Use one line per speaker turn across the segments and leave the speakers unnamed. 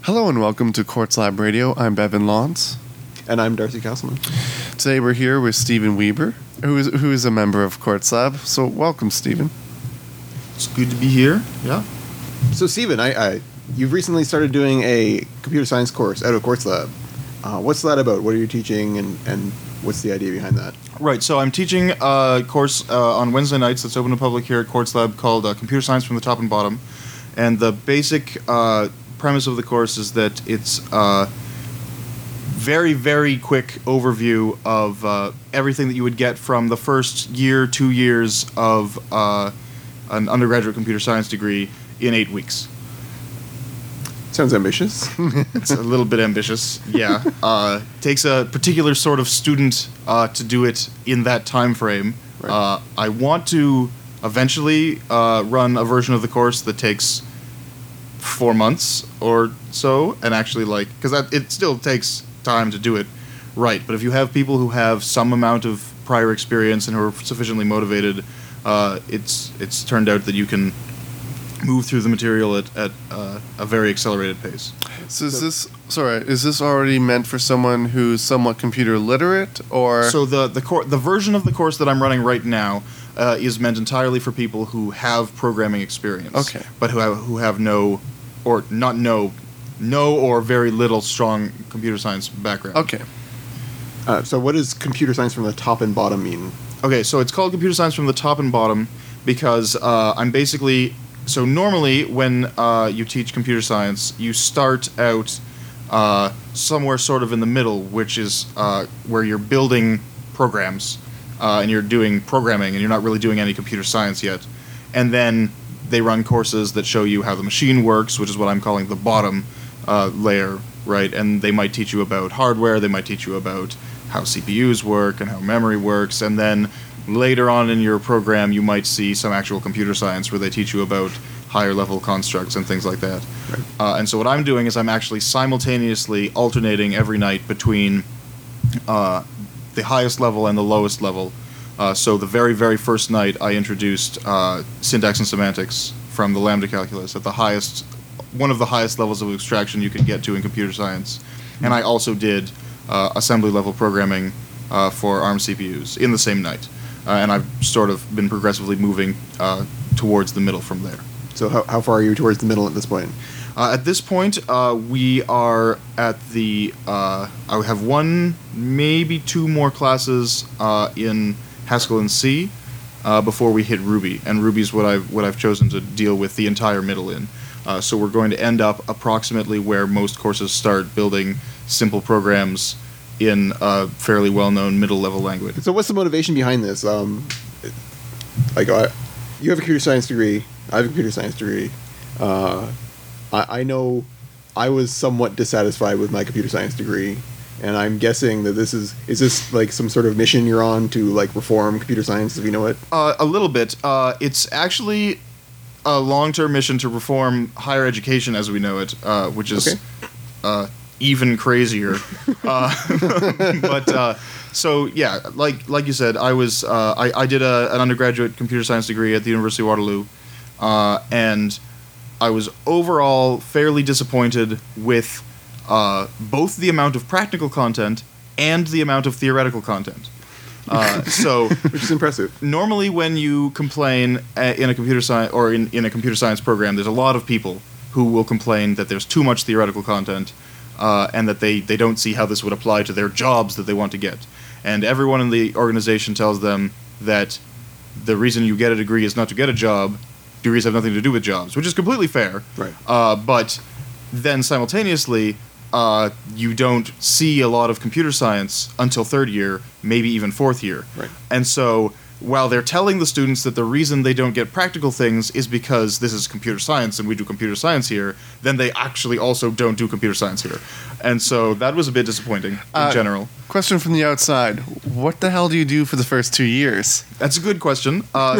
Hello and welcome to Quartz Lab Radio. I'm Bevan Lawns.
And I'm Darcy Castleman.
Today we're here with Stephen Weber, who is a member of Quartz Lab. So welcome, Stephen.
It's good to be here. Yeah.
So Stephen, you've recently started doing a computer science course out of Quartz Lab. What's that about? What are you teaching, and what's the idea behind that?
Right. So I'm teaching a course on Wednesday nights that's open to public here at Quartz Lab called Computer Science from the Top and Bottom. And the basic premise of the course is that it's very, very quick overview of everything that you would get from the first year, 2 years of an undergraduate computer science degree in 8 weeks.
Sounds ambitious.
It's a little bit ambitious, yeah. Takes a particular sort of student to do it in that time frame.
Right.
I want to eventually run a version of the course that takes 4 months or so, and actually, because it still takes time to do it right. But if you have people who have some amount of prior experience and who are sufficiently motivated, it's turned out that you can move through the material at a very accelerated pace.
So is this already meant for someone who's somewhat computer literate, or?
So the version of the course that I'm running right now is meant entirely for people who have programming experience.
Okay.
But who have no or very little strong computer science background.
Okay.
So what does computer science from the top and bottom mean?
Okay, so it's called computer science from the top and bottom because I'm basically... So normally when you teach computer science, you start out somewhere sort of in the middle, which is where you're building programs and you're doing programming and you're not really doing any computer science yet. And then they run courses that show you how the machine works, which is what I'm calling the bottom layer, right? And they might teach you about hardware, they might teach you about how CPUs work and how memory works, and then later on in your program, you might see some actual computer science where they teach you about higher level constructs and things like that.
Right.
And so what I'm doing is I'm actually simultaneously alternating every night between the highest level and the lowest level. So the very, very first night, I introduced syntax and semantics from the lambda calculus at one of the highest levels of abstraction you can get to in computer science. And I also did assembly level programming for ARM CPUs in the same night. And I've sort of been progressively moving towards the middle from there.
So how far are you towards the middle at this point?
At this point, we are at the... I have one, maybe two more classes in Haskell and C before we hit Ruby. And Ruby's what I've chosen to deal with the entire middle in. So we're going to end up approximately where most courses start, building simple programs in a fairly well-known middle-level language.
So what's the motivation behind this? You have a computer science degree. I have a computer science degree. I know I was somewhat dissatisfied with my computer science degree, and I'm guessing that is this like some sort of mission you're on to like reform computer science, if you know it?
A little bit. It's actually a long-term mission to reform higher education as we know it, which is...
Okay.
Even crazier, but so yeah, like you said, I did an undergraduate computer science degree at the University of Waterloo, and I was overall fairly disappointed with both the amount of practical content and the amount of theoretical content.
Which is impressive.
Normally, when you complain in a computer science or in a computer science program, there's a lot of people who will complain that there's too much theoretical content. And that they don't see how this would apply to their jobs that they want to get. And everyone in the organization tells them that the reason you get a degree is not to get a job. Degrees have nothing to do with jobs, which is completely fair.
Right.
But then simultaneously, you don't see a lot of computer science until third year, maybe even fourth year.
Right.
And so while they're telling the students that the reason they don't get practical things is because this is computer science and we do computer science here, then they actually also don't do computer science here. And so that was a bit disappointing in general.
Question from the outside. What the hell do you do for the first 2 years?
That's a good question. Part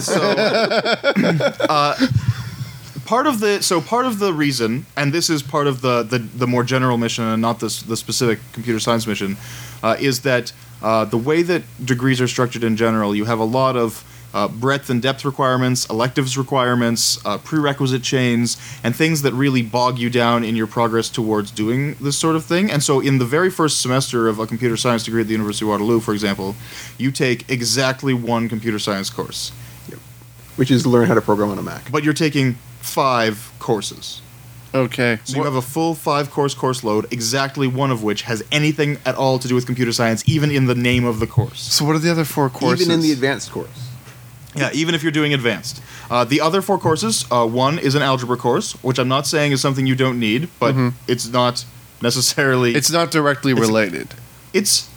of the reason, and this is part of the more general mission and not the specific computer science mission, is that the way that degrees are structured in general, you have a lot of breadth and depth requirements, electives requirements, prerequisite chains, and things that really bog you down in your progress towards doing this sort of thing. And so in the very first semester of a computer science degree at the University of Waterloo, for example, you take exactly one computer science course.
Which is learn how to program on a Mac.
But you're taking 5 courses.
Okay.
So you have a full 5-course load, exactly one of which has anything at all to do with computer science, even in the name of the course.
So what are the other 4 courses?
Even in the advanced course.
Yeah, even if you're doing advanced. The other 4 courses, one is an algebra course, which I'm not saying is something you don't need, but it's not necessarily...
It's not directly related.
It's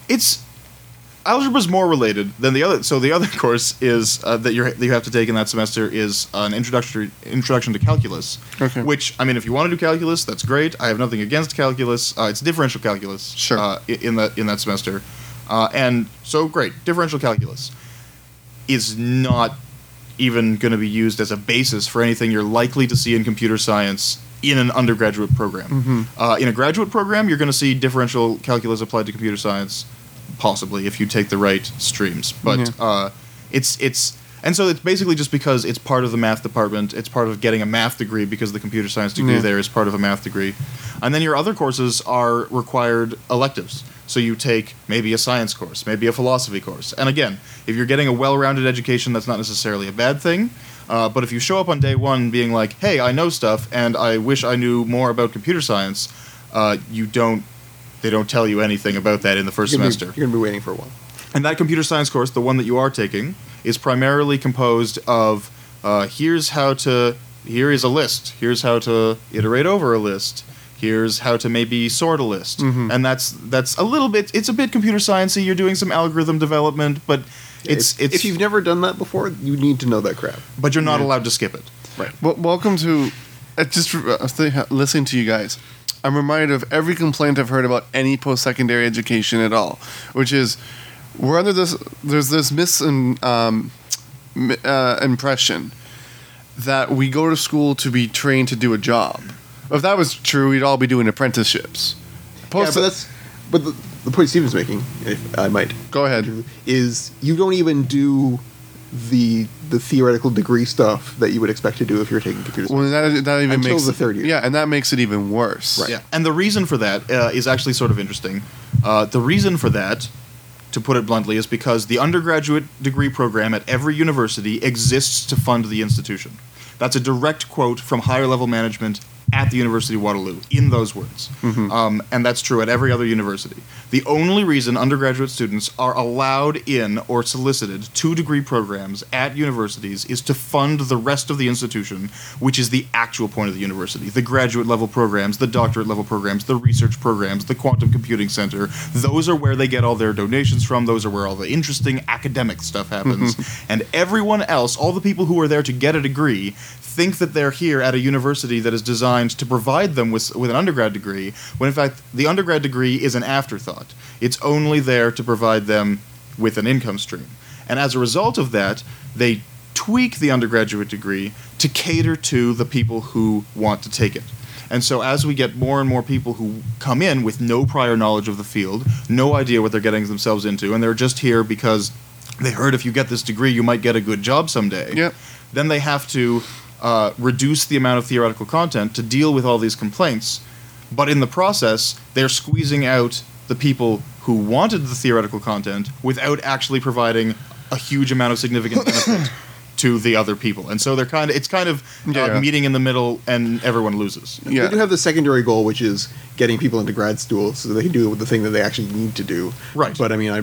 algebra's more related than the other. So the other course is that you have to take in that semester is an introduction to calculus.
Okay.
Which, I mean, if you want to do calculus, that's great. I have nothing against calculus. It's differential calculus.
Sure.
In that semester, and so great. Differential calculus is not even going to be used as a basis for anything you're likely to see in computer science in an undergraduate program. In a graduate program, you're going to see differential calculus applied to computer science. Possibly, if you take the right streams, but it's and so it's basically just because it's part of the math department. It's part of getting a math degree because the computer science degree there is part of a math degree, and then your other courses are required electives. So you take maybe a science course, maybe a philosophy course, and again, if you're getting a well-rounded education, that's not necessarily a bad thing. But if you show up on day one being like, "Hey, I know stuff, and I wish I knew more about computer science," you don't. They don't tell you anything about that in the first semester.
You're going to be waiting for a while.
And that computer science course, the one that you are taking, is primarily composed of here is a list. Here's how to iterate over a list. Here's how to maybe sort a list. And that's a little bit, it's a bit computer sciencey. You're doing some algorithm development, but it's
if you've never done that before, you need to know that crap.
But you're not allowed to skip it.
Right.
Well, welcome to... listening to you guys, I'm reminded of every complaint I've heard about any post-secondary education at all, which is we're under this. There's this impression that we go to school to be trained to do a job. If that was true, we'd all be doing apprenticeships.
But the point Steven's making, if I might
Go ahead.
is you don't even do the theoretical degree stuff that you would expect to do if you're taking computer science.
Well, that even
Until
makes
the third year.
Yeah, and that makes it even worse.
Right.
Yeah, and the reason for that is actually sort of interesting. The reason for that, to put it bluntly, is because the undergraduate degree program at every university exists to fund the institution. That's a direct quote from higher level management at the University of Waterloo, in those words. And that's true at every other university. The only reason undergraduate students are allowed in or solicited 2-degree programs at universities is to fund the rest of the institution, which is the actual point of the university. The graduate level programs, the doctorate level programs, the research programs, the quantum computing center, those are where they get all their donations from. Those are where all the interesting academic stuff happens. And everyone else, all the people who are there to get a degree, think that they're here at a university that is designed to provide them with an undergrad degree, when in fact the undergrad degree is an afterthought. It's only there to provide them with an income stream. And as a result of that, they tweak the undergraduate degree to cater to the people who want to take it. And so as we get more and more people who come in with no prior knowledge of the field, no idea what they're getting themselves into, and they're just here because they heard if you get this degree you might get a good job someday,
Yep.
then they have to reduce the amount of theoretical content to deal with all these complaints, but in the process, they're squeezing out the people who wanted the theoretical content without actually providing a huge amount of significant benefit to the other people. And so it's kind of meeting in the middle, and everyone loses.
Yeah.
They do have the secondary goal, which is getting people into grad school so they can do the thing that they actually need to do.
Right.
But I mean,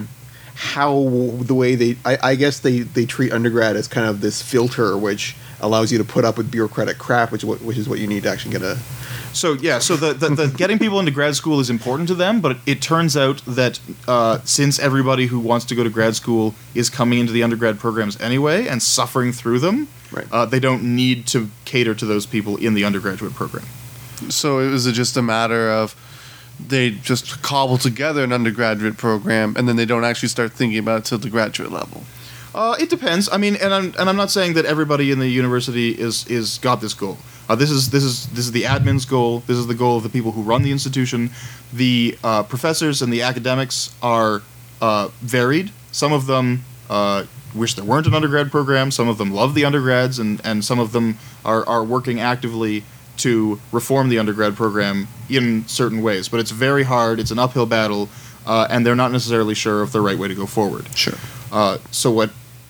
I guess they treat undergrad as kind of this filter which allows you to put up with bureaucratic crap, which is what you need to actually get a...
So the getting people into grad school is important to them, but it turns out that since everybody who wants to go to grad school is coming into the undergrad programs anyway and suffering through them,
Right.
they don't need to cater to those people in the undergraduate program.
So is it just a matter of they just cobble together an undergraduate program and then they don't actually start thinking about it till the graduate level?
It depends. I mean, and I'm not saying that everybody in the university is got this goal. This is the admin's goal. This is the goal of the people who run the institution. The professors and the academics are varied. Some of them wish there weren't an undergrad program. Some of them love the undergrads, and some of them are working actively to reform the undergrad program in certain ways. But it's very hard. It's an uphill battle, and they're not necessarily sure of the right way to go forward.
Sure.
So what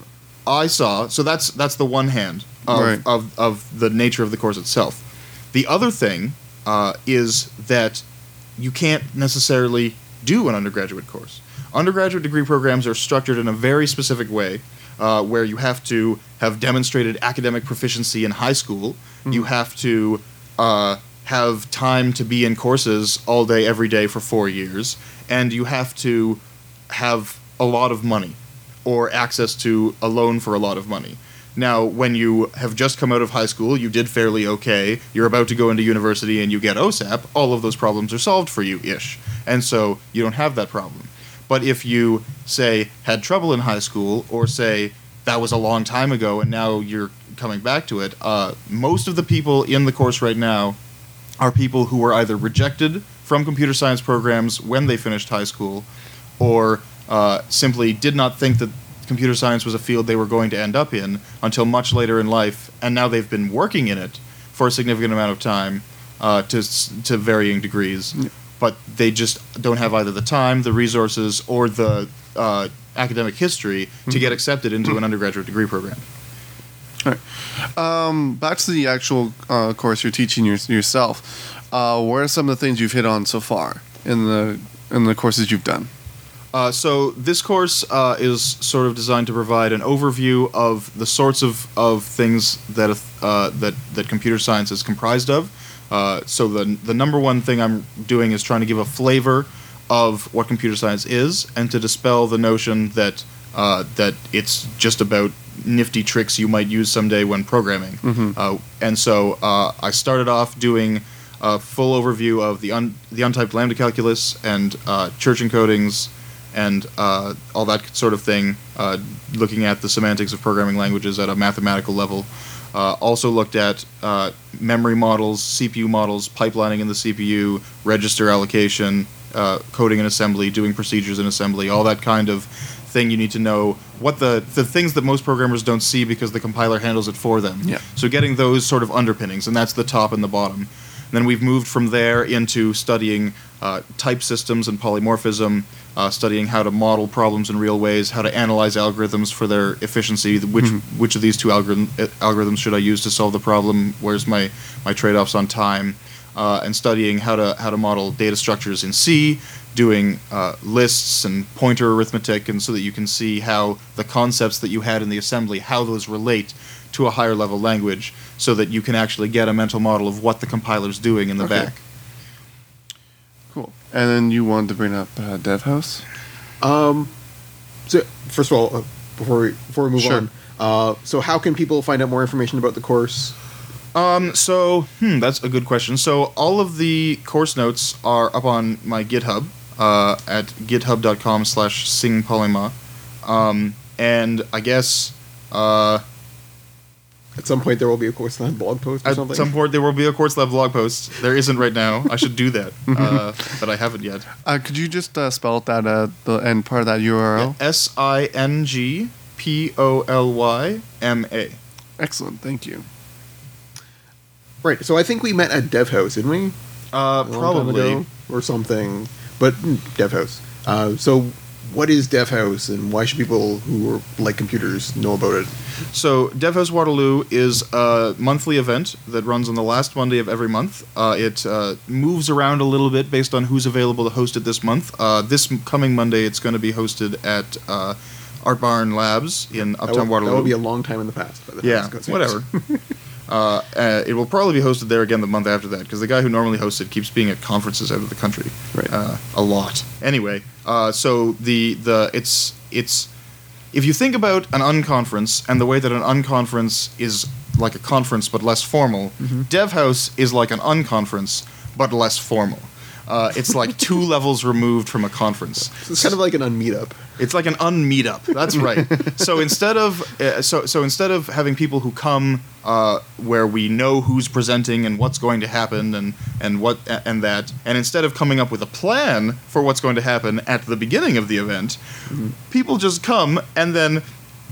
I saw, so that's the one hand of,
Right.
of the nature of the course itself. The other thing is that you can't necessarily do an undergraduate course. Undergraduate degree programs are structured in a very specific way, where you have to have demonstrated academic proficiency in high school. You have to have time to be in courses all day, every day for 4 years, and you have to have a lot of money or access to a loan for a lot of money. Now, when you have just come out of high school, you did fairly okay, you're about to go into university and you get OSAP, all of those problems are solved for you-ish. And so you don't have that problem. But if you, say, had trouble in high school, or say that was a long time ago and now you're coming back to it, most of the people in the course right now are people who were either rejected from computer science programs when they finished high school, or simply did not think that computer science was a field they were going to end up in until much later in life, and now they've been working in it for a significant amount of time to varying degrees.
Yeah.
But they just don't have either the time, the resources, or the academic history to get accepted into an undergraduate degree program.
All right. Back to the actual course you're teaching yourself. What are some of the things you've hit on so far in the courses you've done?
So this course is sort of designed to provide an overview of the sorts of things that that computer science is comprised of. So the number one thing I'm doing is trying to give a flavor of what computer science is, and to dispel the notion that that it's just about nifty tricks you might use someday when programming. And so I started off doing a full overview of the untyped lambda calculus and church encodings and all that sort of thing, looking at the semantics of programming languages at a mathematical level. Also looked at memory models, CPU models, pipelining in the CPU, register allocation, coding in assembly, doing procedures in assembly, all that kind of thing you need to know, what the things that most programmers don't see because the compiler handles it for them.
Yeah.
So getting those sort of underpinnings, and that's the top and the bottom. And then we've moved from there into studying type systems and polymorphism, studying how to model problems in real ways, how to analyze algorithms for their efficiency, which of these two algorithms should I use to solve the problem, where's my trade-offs on time, and studying how to model data structures in C, doing lists and pointer arithmetic, and so that you can see how the concepts that you had in the assembly, how those relate to a higher level language, so that you can actually get a mental model of what the compiler's doing in the back.
Cool. And then you wanted to bring up DevHouse?
So first of all, before we move
Sure.
on, so how can people find out more information about the course?
So that's a good question. So all of the course notes are up on my GitHub at github.com/singpolyma. And I guess
At some point, there will be a course lab blog post or
at
something.
some point there will be a course lab blog post. There isn't right now. I should do that, but I haven't yet.
Could you just spell that the end part of that URL?
SINGPOLYMA.
Excellent. Thank you.
Right. So I think we met at DevHouse, didn't we? A long time
Probably.
ago or something. But DevHouse. So what is DevHouse, and why should people who like computers know about it?
So, DevHouse Waterloo is a monthly event that runs on the last Monday of every month. It moves around a little bit based on who's available to host it this month. This coming Monday, it's going to be hosted at Art Barn Labs in Uptown Waterloo.
That will be a long time in the past. By the time
Yeah,
this goes out.
whatever. It will probably be hosted there again the month after that, because the guy who normally hosts it keeps being at conferences out of the country.
Right.
A lot. Anyway, so it's if you think about an unconference and the way that an unconference is like a conference but less formal, DevHouse is like an unconference but less formal. It's like 2 levels removed from a conference.
So it's kind of like an unmeetup.
It's like an unmeetup. That's right. So instead of instead of having people who come where we know who's presenting and what's going to happen and instead of coming up with a plan for what's going to happen at the beginning of the event, people just come and then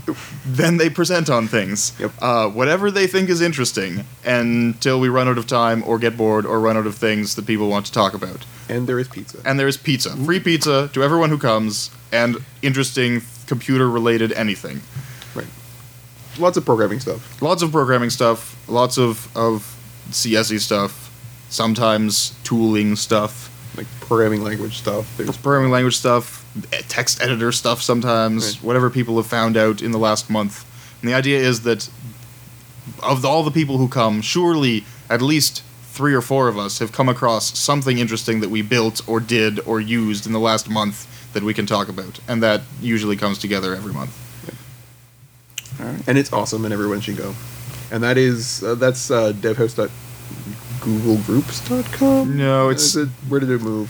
then they present on things.
Yep.
Whatever they think is interesting, until we run out of time or get bored or run out of things that people want to talk about.
And there is pizza.
And there is pizza. Free pizza to everyone who comes, and interesting computer-related anything.
Right. Lots of programming stuff.
Lots of programming stuff, lots of CSE stuff, sometimes tooling stuff,
Like programming language stuff. There's
programming language stuff, text editor stuff sometimes,
Right.
whatever people have found out in the last month. And the idea is that of all the people who come, surely at least 3 or 4 of us have come across something interesting that we built or did or used in the last month that we can talk about. And that usually comes together every month.
and it's awesome, and everyone should go. And that is that's devhouse.googlegroups.com.
No, it's
Where did it move?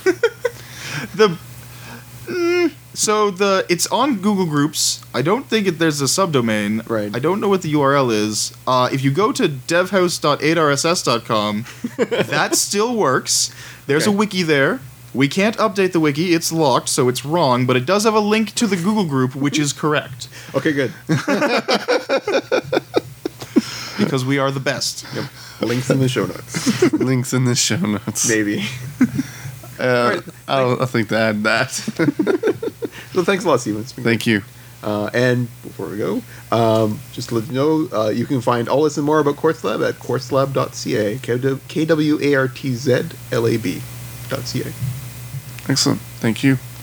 it's on Google Groups. I don't think there's a subdomain.
Right.
I don't know what the URL is. If you go to devhouse.8rss.com, that still works. There's a
Okay.
wiki there. We can't update the wiki. It's locked, so it's wrong, but it does have a link to the Google group, which is correct.
Okay, good.
Because we are the best.
Yep. Links in the show notes.
Links in the show notes.
Maybe.
I'll think to add that.
So thanks a lot, Steven. It's been
Thank you.
And before we go, just to let you know, you can find all this and more about Quartz Lab at quartzlab.ca, KWARTZLAB.ca.
Excellent. Thank you.